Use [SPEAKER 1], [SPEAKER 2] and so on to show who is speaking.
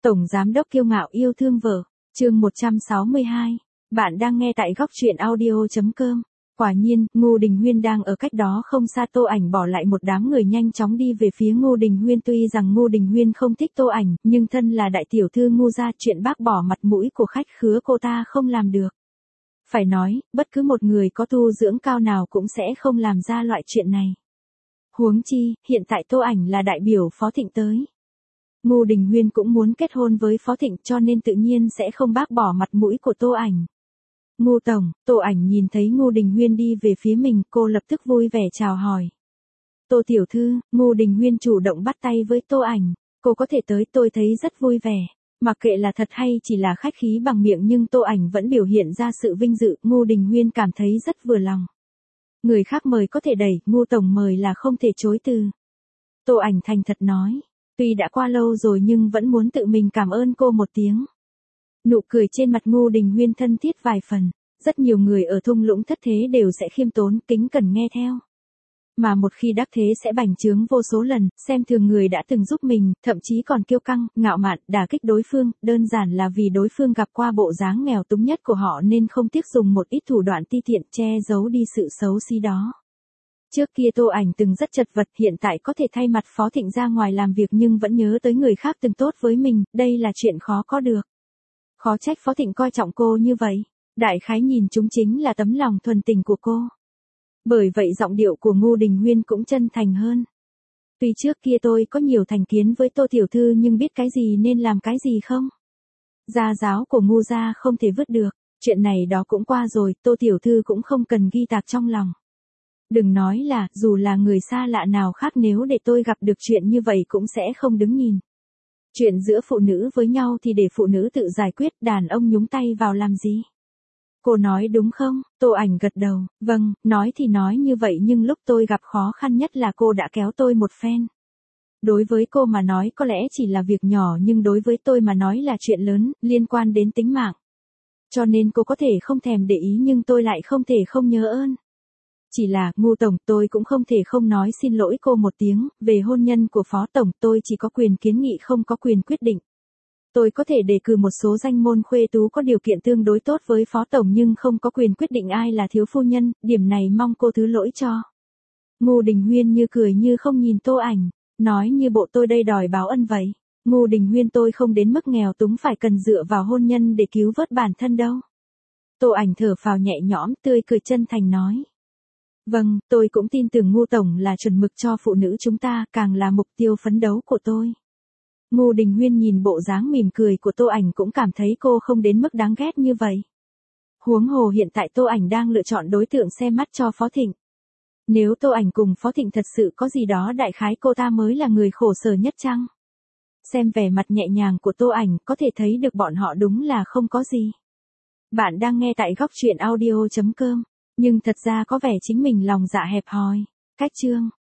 [SPEAKER 1] Tổng giám đốc kiêu ngạo yêu thương vợ. Chương 162. Bạn đang nghe tại góc truyện audio.com. Quả nhiên, Ngô Đình Huyên đang ở cách đó không xa. Tô Ảnh bỏ lại một đám người nhanh chóng đi về phía Ngô Đình Huyên. Tuy rằng Ngô Đình Huyên không thích Tô Ảnh, nhưng thân là đại tiểu thư Ngô gia, chuyện bác bỏ mặt mũi của khách khứa cô ta không làm được. Phải nói, bất cứ một người có tu dưỡng cao nào cũng sẽ không làm ra loại chuyện này. Huống chi, hiện tại Tô Ảnh là đại biểu Phó Thịnh tới. Ngô Đình Huyên cũng muốn kết hôn với Phó Thịnh, cho nên tự nhiên sẽ không bác bỏ mặt mũi của Tô Ảnh. Ngô tổng. Tô Ảnh nhìn thấy Ngô Đình Huyên đi về phía mình, cô lập tức vui vẻ chào hỏi. Tô tiểu thư. Ngô Đình Huyên chủ động bắt tay với Tô Ảnh. Cô có thể tới, tôi thấy rất vui vẻ. Mặc kệ là thật hay chỉ là khách khí bằng miệng, nhưng Tô Ảnh vẫn biểu hiện ra sự vinh dự. Ngô Đình Huyên cảm thấy rất vừa lòng. Người khác mời có thể đẩy, Ngô tổng mời là không thể chối từ. Tô Ảnh thành thật nói. Tuy đã qua lâu rồi nhưng vẫn muốn tự mình cảm ơn cô một tiếng. Nụ cười trên mặt Ngô Đình Huyên thân thiết vài phần. Rất nhiều người ở thung lũng thất thế đều sẽ khiêm tốn, kính cẩn nghe theo. Mà một khi đắc thế sẽ bành trướng vô số lần, xem thường người đã từng giúp mình, thậm chí còn kiêu căng, ngạo mạn, đả kích đối phương, đơn giản là vì đối phương gặp qua bộ dáng nghèo túng nhất của họ nên không tiếc dùng một ít thủ đoạn ti tiện che giấu đi sự xấu xí đó. Trước kia Tô Ảnh từng rất chật vật, hiện tại có thể thay mặt Phó Thịnh ra ngoài làm việc nhưng vẫn nhớ tới người khác từng tốt với mình, đây là chuyện khó có được. Khó trách Phó Thịnh coi trọng cô như vậy. Đại khái nhìn chúng chính là tấm lòng thuần tình của cô. Bởi vậy giọng điệu của Ngô Đình Huyên cũng chân thành hơn. Tuy trước kia tôi có nhiều thành kiến với Tô tiểu thư nhưng biết cái gì nên làm cái gì không. Gia giáo của Ngô gia không thể vứt được, chuyện này đó cũng qua rồi, Tô tiểu thư cũng không cần ghi tạc trong lòng. Đừng nói là, dù là người xa lạ nào khác nếu để tôi gặp được chuyện như vậy cũng sẽ không đứng nhìn. Chuyện giữa phụ nữ với nhau thì để phụ nữ tự giải quyết, đàn ông nhúng tay vào làm gì? Cô nói đúng không? Tô Ảnh gật đầu. Vâng, nói thì nói như vậy nhưng lúc tôi gặp khó khăn nhất là cô đã kéo tôi một phen. Đối với cô mà nói có lẽ chỉ là việc nhỏ nhưng đối với tôi mà nói là chuyện lớn, liên quan đến tính mạng. Cho nên cô có thể không thèm để ý nhưng tôi lại không thể không nhớ ơn. Chỉ là, Ngô tổng, tôi cũng không thể không nói xin lỗi cô một tiếng, về hôn nhân của Phó tổng tôi chỉ có quyền kiến nghị không có quyền quyết định. Tôi có thể đề cử một số danh môn khuê tú có điều kiện tương đối tốt với Phó tổng nhưng không có quyền quyết định ai là thiếu phu nhân, điểm này mong cô thứ lỗi cho. Ngô Đình Huyên như cười như không nhìn Tô Ảnh, nói như bộ tôi đây đòi báo ân vậy. Ngô Đình Huyên, tôi không đến mức nghèo túng phải cần dựa vào hôn nhân để cứu vớt bản thân đâu. Tô Ảnh thở phào nhẹ nhõm, tươi cười chân thành nói. Vâng, tôi cũng tin tưởng Ngô tổng là chuẩn mực cho phụ nữ chúng ta, càng là mục tiêu phấn đấu của tôi. Ngô Đình Huyên nhìn bộ dáng mỉm cười của Tô Ảnh cũng cảm thấy cô không đến mức đáng ghét như vậy. Huống hồ hiện tại Tô Ảnh đang lựa chọn đối tượng xem mắt cho Phó Thịnh. Nếu Tô Ảnh cùng Phó Thịnh thật sự có gì đó đại khái cô ta mới là người khổ sở nhất chăng? Xem vẻ mặt nhẹ nhàng của Tô Ảnh có thể thấy được bọn họ đúng là không có gì. Bạn đang nghe tại góc truyện audio.com. Nhưng thật ra có vẻ chính mình lòng dạ hẹp hòi. Cách chương